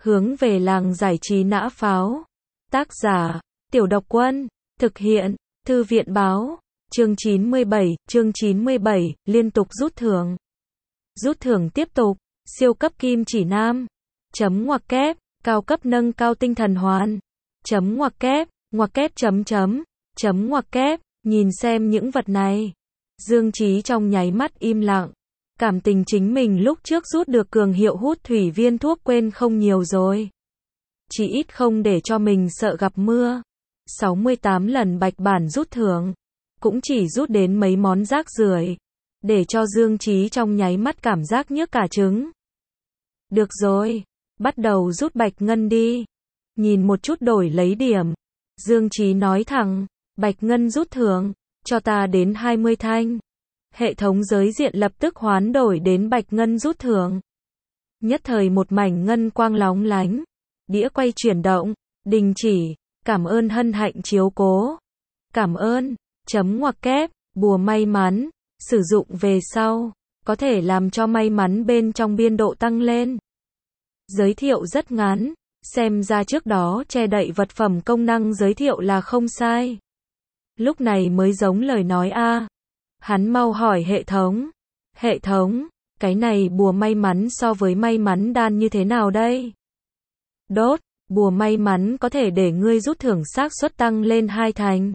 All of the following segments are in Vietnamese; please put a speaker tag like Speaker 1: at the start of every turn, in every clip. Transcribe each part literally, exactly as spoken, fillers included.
Speaker 1: Hướng về làng giải trí nã pháo. Tác giả, Tiểu Độc Quân. Thực hiện, Thư viện báo. Chương chín mươi bảy, chương chín mươi bảy, liên tục rút thưởng. Rút thưởng tiếp tục, siêu cấp kim chỉ nam. Chấm ngoặc kép, cao cấp nâng cao tinh thần hoàn. Chấm ngoặc kép, ngoặc kép chấm chấm, chấm ngoặc kép, nhìn xem những vật này. Dương Chí trong nháy mắt im lặng. Cảm tình chính mình lúc trước rút được cường hiệu hút thủy viên thuốc quên không nhiều rồi. Chỉ ít không để cho mình sợ gặp mưa. sáu mươi tám lần bạch bản rút thưởng. Cũng chỉ rút đến mấy món rác rưởi. Để cho Dương Chí trong nháy mắt cảm giác nhức cả trứng. Được rồi. Bắt đầu rút bạch ngân đi. Nhìn một chút đổi lấy điểm. Dương Chí nói thẳng. Bạch ngân rút thưởng. Cho ta đến hai mươi thanh. Hệ thống giới diện lập tức hoán đổi đến bạch ngân rút thưởng. Nhất thời một mảnh ngân quang lóng lánh. Đĩa quay chuyển động. Đình chỉ. Cảm ơn hân hạnh chiếu cố. Cảm ơn. Chấm ngoặc kép. Bùa may mắn. Sử dụng về sau. Có thể làm cho may mắn bên trong biên độ tăng lên. Giới thiệu rất ngắn. Xem ra trước đó che đậy vật phẩm công năng giới thiệu là không sai. Lúc này mới giống lời nói a. Hắn mau hỏi hệ thống. Hệ thống, cái này bùa may mắn so với may mắn đan như thế nào đây? Đốt, bùa may mắn có thể để ngươi rút thưởng xác suất tăng lên hai thành.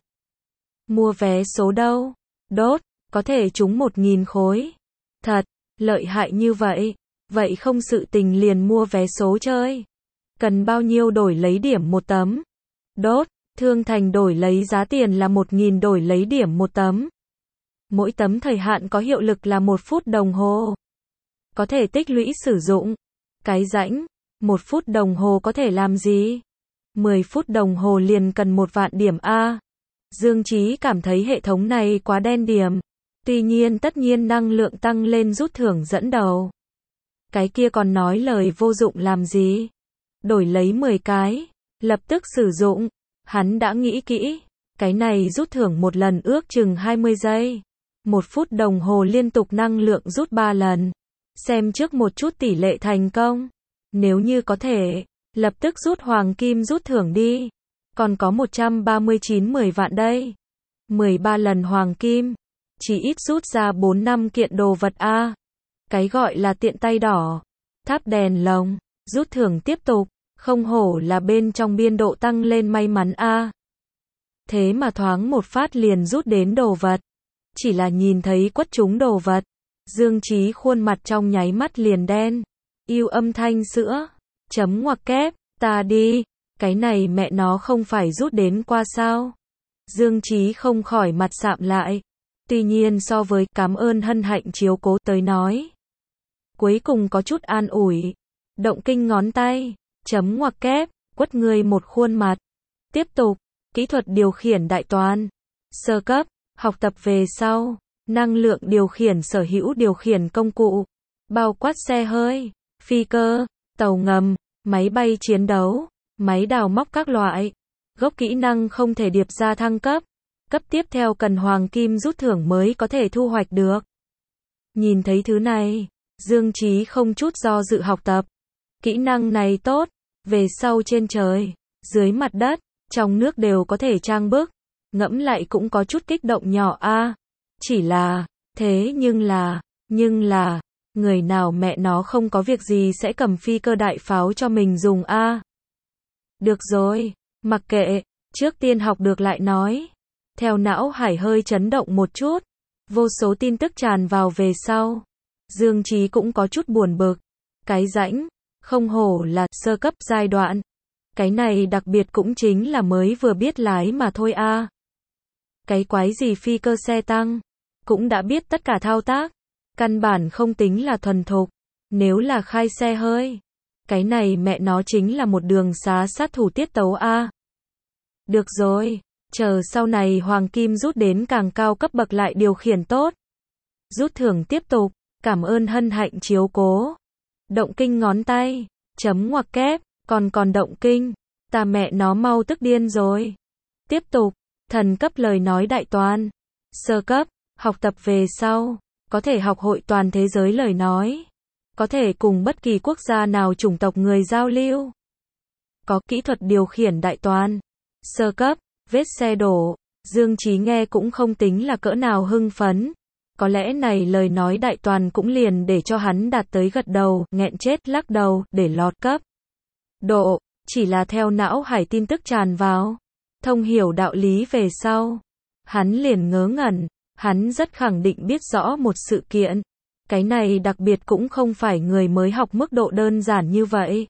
Speaker 1: Mua vé số đâu? Đốt, có thể trúng một nghìn khối. Thật, lợi hại như vậy. Vậy không sự tình liền mua vé số chơi. Cần bao nhiêu đổi lấy điểm một tấm? Đốt, thương thành đổi lấy giá tiền là một nghìn đổi lấy điểm một tấm. Mỗi tấm thời hạn có hiệu lực là một phút đồng hồ. Có thể tích lũy sử dụng. Cái rãnh, một phút đồng hồ có thể làm gì? mười phút đồng hồ liền cần một vạn điểm A. Dương Chí cảm thấy hệ thống này quá đen điểm. Tuy nhiên tất nhiên năng lượng tăng lên rút thưởng dẫn đầu. Cái kia còn nói lời vô dụng làm gì? Đổi lấy mười cái. Lập tức sử dụng. Hắn đã nghĩ kỹ. Cái này rút thưởng một lần ước chừng hai mươi giây. Một phút đồng hồ liên tục năng lượng rút ba lần. Xem trước một chút tỷ lệ thành công. Nếu như có thể, lập tức rút hoàng kim rút thưởng đi. Còn có một trăm ba mươi chín mười vạn đây. mười ba lần hoàng kim. Chỉ ít rút ra bốn năm kiện đồ vật A. Cái gọi là tiện tay đỏ. Tháp đèn lồng. Rút thưởng tiếp tục. Không hổ là bên trong biên độ tăng lên may mắn A. Thế mà thoáng một phát liền rút đến đồ vật. Chỉ là nhìn thấy quất trúng đồ vật. Dương Chí khuôn mặt trong nháy mắt liền đen. Yêu âm thanh sữa. Chấm ngoặc kép. Ta đi. Cái này mẹ nó không phải rút đến qua sao. Dương Chí không khỏi mặt sạm lại. Tuy nhiên so với cảm ơn hân hạnh chiếu cố tới nói. Cuối cùng có chút an ủi. Động kinh ngón tay. Chấm ngoặc kép. Quất người một khuôn mặt. Tiếp tục. Kỹ thuật điều khiển đại toán. Sơ cấp. Học tập về sau. Năng lượng điều khiển sở hữu điều khiển công cụ. Bao quát xe hơi. Phi cơ. Tàu ngầm. Máy bay chiến đấu. Máy đào móc các loại. Gốc kỹ năng không thể điệp ra thăng cấp. Cấp tiếp theo cần hoàng kim rút thưởng mới có thể thu hoạch được. Nhìn thấy thứ này. Dương Chí không chút do dự học tập. Kỹ năng này tốt. Về sau trên trời. Dưới mặt đất. Trong nước đều có thể trang bức. Ngẫm lại cũng có chút kích động nhỏ a. Chỉ là, thế nhưng là, nhưng là, người nào mẹ nó không có việc gì sẽ cầm phi cơ đại pháo cho mình dùng a. Được rồi, mặc kệ, trước tiên học được lại nói. Theo não hải hơi chấn động một chút, vô số tin tức tràn vào về sau. Dương Chí cũng có chút buồn bực. Cái rãnh, không hổ là sơ cấp giai đoạn. Cái này đặc biệt cũng chính là mới vừa biết lái mà thôi a. Cái quái gì phi cơ xe tăng, cũng đã biết tất cả thao tác, căn bản không tính là thuần thục. Nếu là khai xe hơi, cái này mẹ nó chính là một đường xá sát thủ tiết tấu a. Được rồi, chờ sau này hoàng kim rút đến càng cao cấp bậc lại điều khiển tốt. Rút thưởng tiếp tục, cảm ơn hân hạnh chiếu cố. Động kinh ngón tay, chấm ngoặc kép, còn còn động kinh, ta mẹ nó mau tức điên rồi. Tiếp tục. Thần cấp lời nói đại toán. Sơ cấp, học tập về sau. Có thể học hội toàn thế giới lời nói. Có thể cùng bất kỳ quốc gia nào chủng tộc người giao lưu. có kỹ thuật điều khiển đại toàn. Sơ cấp, vết xe đổ, Dương Chí nghe cũng không tính là cỡ nào hưng phấn. Có lẽ này lời nói đại toàn cũng liền để cho hắn đạt tới gật đầu, nghẹn chết lắc đầu, để lọt cấp. Độ, chỉ là theo não hải tin tức tràn vào. Thông hiểu đạo lý về sau. Hắn liền ngớ ngẩn, hắn rất khẳng định biết rõ một sự kiện. Cái này đặc biệt cũng không phải người mới học mức độ đơn giản như vậy.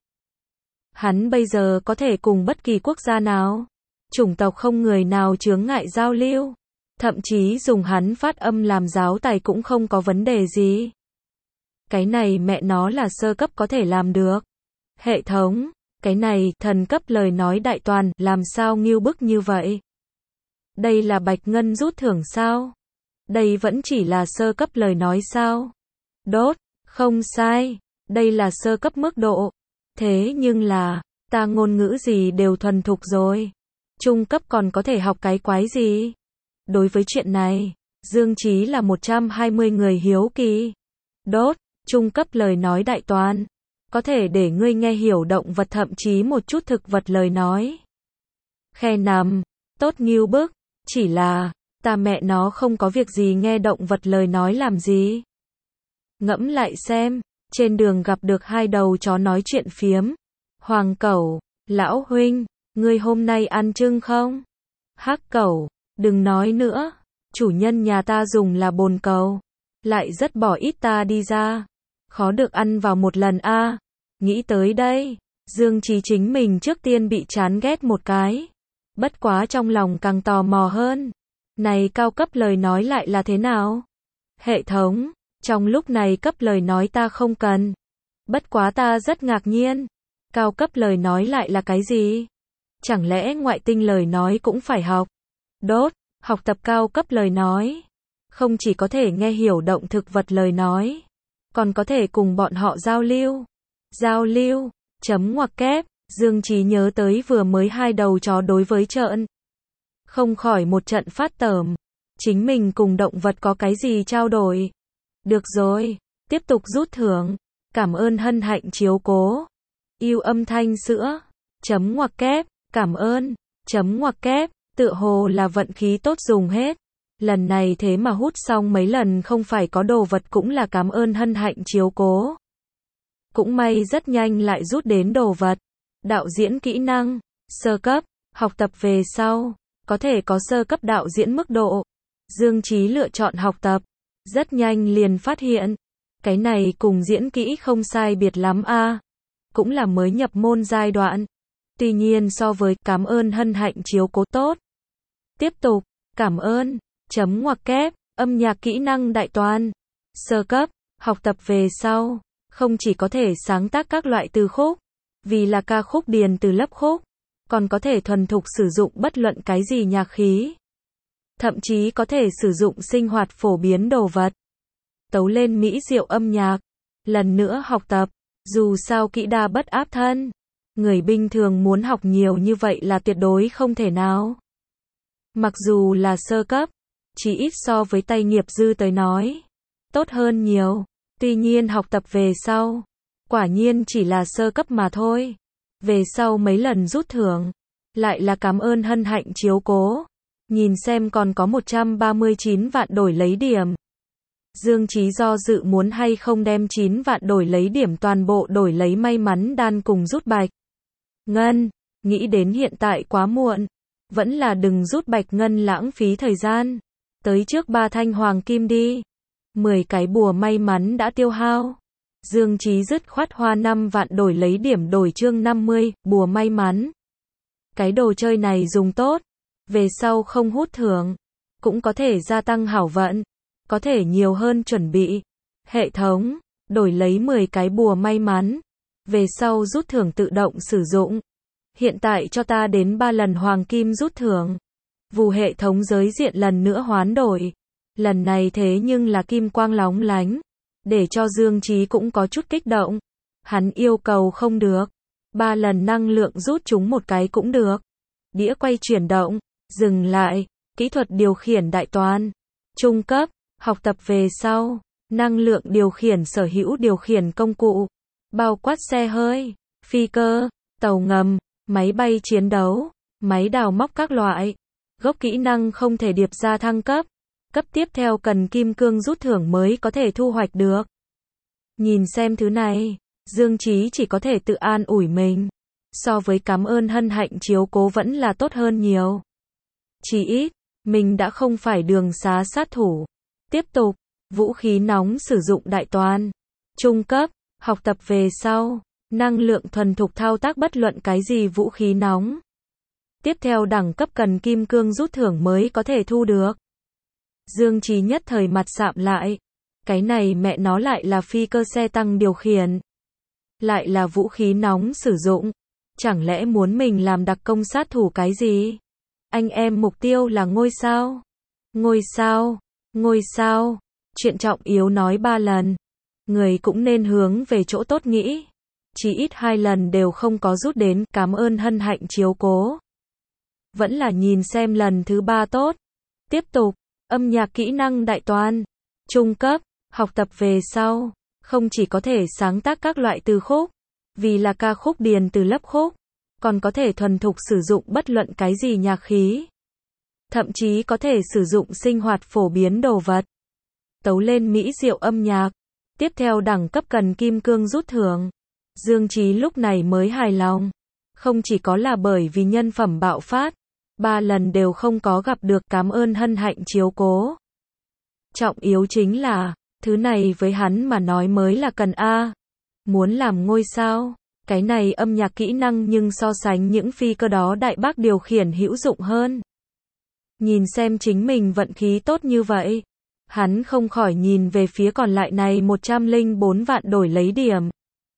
Speaker 1: Hắn bây giờ có thể cùng bất kỳ quốc gia nào, chủng tộc không người nào chướng ngại giao lưu. Thậm chí dùng hắn phát âm làm giáo tài cũng không có vấn đề gì. Cái này mẹ nó là sơ cấp có thể làm được. Hệ thống, cái này thần cấp lời nói đại toàn, làm sao ngưu bức như vậy? Đây là bạch ngân rút thưởng sao? Đây vẫn chỉ là sơ cấp lời nói sao? Đốt, không sai, đây là sơ cấp mức độ. Thế nhưng là, ta ngôn ngữ gì đều thuần thục rồi. Trung cấp còn có thể học cái quái gì? Đối với chuyện này, Dương Chí là một trăm hai mươi người hiếu kỳ. Đốt, trung cấp lời nói đại toàn. Có thể để ngươi nghe hiểu động vật thậm chí một chút thực vật lời nói. Khe nằm, tốt nghiêu bức, chỉ là, ta mẹ nó không có việc gì nghe động vật lời nói làm gì. Ngẫm lại xem, trên đường gặp được hai đầu chó nói chuyện phiếm. Hoàng cẩu, lão huynh, ngươi hôm nay ăn trưng không? Hắc cẩu, đừng nói nữa, chủ nhân nhà ta dùng là bồn cầu, lại rất bỏ ít ta đi ra. Khó được ăn vào một lần a. À. Nghĩ tới đây, Dương Chí chính mình trước tiên bị chán ghét một cái. Bất quá trong lòng càng tò mò hơn. Này cao cấp lời nói lại là thế nào? Hệ thống, trong lúc này cấp lời nói ta không cần. Bất quá ta rất ngạc nhiên. Cao cấp lời nói lại là cái gì? Chẳng lẽ ngoại tinh lời nói cũng phải học? Đốt, học tập cao cấp lời nói. Không chỉ có thể nghe hiểu động thực vật lời nói, còn có thể cùng bọn họ giao lưu. Giao lưu, chấm ngoặc kép, Dương Chí nhớ tới vừa mới hai đầu chó đối với trợn. Không khỏi một trận phát tởm. Chính mình cùng động vật có cái gì trao đổi? Được rồi, tiếp tục rút thưởng. Cảm ơn hân hạnh chiếu cố. Yêu âm thanh sữa. Chấm ngoặc kép, cảm ơn. Chấm ngoặc kép, tựa hồ là vận khí tốt dùng hết. Lần này thế mà hút xong mấy lần không phải có đồ vật cũng là cảm ơn hân hạnh chiếu cố. Cũng may rất nhanh lại rút đến đồ vật. Đạo diễn kỹ năng, sơ cấp, học tập về sau, có thể có sơ cấp đạo diễn mức độ. Dương Chí lựa chọn học tập, rất nhanh liền phát hiện, cái này cùng diễn kỹ không sai biệt lắm a, à. Cũng là mới nhập môn giai đoạn. Tuy nhiên so với cảm ơn hân hạnh chiếu cố tốt. Tiếp tục, cảm ơn, chấm ngoặc kép, âm nhạc kỹ năng đại toàn. Sơ cấp, học tập về sau, không chỉ có thể sáng tác các loại từ khúc, vì là ca khúc điền từ lấp khúc, còn có thể thuần thục sử dụng bất luận cái gì nhạc khí. Thậm chí có thể sử dụng sinh hoạt phổ biến đồ vật. Tấu lên mỹ diệu âm nhạc. Lần nữa học tập, dù sao kỹ đa bất áp thân. Người bình thường muốn học nhiều như vậy là tuyệt đối không thể nào. Mặc dù là sơ cấp, chỉ ít so với tay nghiệp dư tới nói, tốt hơn nhiều. Tuy nhiên học tập về sau, quả nhiên chỉ là sơ cấp mà thôi. Về sau mấy lần rút thưởng, lại là cảm ơn hân hạnh chiếu cố. Nhìn xem còn có một trăm ba mươi chín vạn đổi lấy điểm. Dương Chí do dự muốn hay không đem chín vạn đổi lấy điểm toàn bộ đổi lấy may mắn đan cùng rút bạch ngân. Nghĩ đến hiện tại quá muộn, vẫn là đừng rút bạch ngân lãng phí thời gian. Tới trước ba thanh hoàng kim đi. mười cái bùa may mắn đã tiêu hao. Dương Chí dứt khoát hoa năm vạn đổi lấy điểm đổi chương năm mươi, bùa may mắn. Cái đồ chơi này dùng tốt, về sau không hút thưởng, cũng có thể gia tăng hảo vận, có thể nhiều hơn chuẩn bị. Hệ thống, đổi lấy mười cái bùa may mắn, về sau rút thưởng tự động sử dụng. Hiện tại cho ta đến ba lần hoàng kim rút thưởng. Vù hệ thống giới diện lần nữa hoán đổi. Lần này thế nhưng là kim quang lóng lánh, để cho Dương Chí cũng có chút kích động. Hắn yêu cầu không được, ba lần năng lượng rút chúng một cái cũng được. Đĩa quay chuyển động, dừng lại, kỹ thuật điều khiển đại toàn, trung cấp, học tập về sau, năng lượng điều khiển sở hữu điều khiển công cụ, bao quát xe hơi, phi cơ, tàu ngầm, máy bay chiến đấu, máy đào móc các loại. Gốc kỹ năng không thể điệp ra thăng cấp. Cấp tiếp theo cần kim cương rút thưởng mới có thể thu hoạch được. Nhìn xem thứ này, Dương Chí chỉ có thể tự an ủi mình. So với cảm ơn hân hạnh chiếu cố vẫn là tốt hơn nhiều. Chỉ ít, mình đã không phải đường xá sát thủ. Tiếp tục, vũ khí nóng sử dụng đại toàn. Trung cấp, học tập về sau, năng lượng thuần thục thao tác bất luận cái gì vũ khí nóng. Tiếp theo đẳng cấp cần kim cương rút thưởng mới có thể thu được. Dương Chí nhất thời mặt sạm lại. Cái này mẹ nó lại là phi cơ xe tăng điều khiển. Lại là vũ khí nóng sử dụng. Chẳng lẽ muốn mình làm đặc công sát thủ cái gì? Anh em mục tiêu là ngôi sao. Ngôi sao, ngôi sao. Chuyện trọng yếu nói ba lần. Người cũng nên hướng về chỗ tốt nghĩ. Chỉ ít hai lần đều không có rút đến cảm ơn hân hạnh chiếu cố. Vẫn là nhìn xem lần thứ ba tốt. Tiếp tục, âm nhạc kỹ năng đại toàn. Trung cấp, học tập về sau. Không chỉ có thể sáng tác các loại từ khúc. Vì là ca khúc điền từ lấp khúc. Còn có thể thuần thục sử dụng bất luận cái gì nhạc khí. Thậm chí có thể sử dụng sinh hoạt phổ biến đồ vật. Tấu lên mỹ diệu âm nhạc. Tiếp theo đẳng cấp cần kim cương rút thưởng. Dương Chí lúc này mới hài lòng. Không chỉ có là bởi vì nhân phẩm bạo phát. Ba lần đều không có gặp được cảm ơn hân hạnh chiếu cố. Trọng yếu chính là, thứ này với hắn mà nói mới là cần A. Muốn làm ngôi sao. Cái này âm nhạc kỹ năng nhưng so sánh những phi cơ đó đại bác điều khiển hữu dụng hơn. Nhìn xem chính mình vận khí tốt như vậy. Hắn không khỏi nhìn về phía còn lại này một trăm lẻ bốn vạn đổi lấy điểm.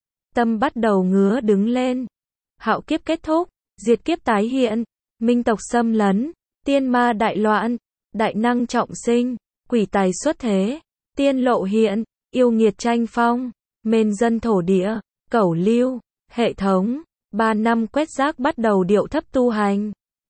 Speaker 1: Tâm bắt đầu ngứa đứng lên. Hạo kiếp kết thúc, diệt kiếp tái hiện, minh tộc xâm lấn, tiên ma đại loạn, đại năng trọng sinh, quỷ tài xuất thế, tiên lộ hiện, yêu nghiệt tranh phong, mền dân thổ địa, cẩu lưu, hệ thống, ba năm quét rác bắt đầu điệu thấp tu hành.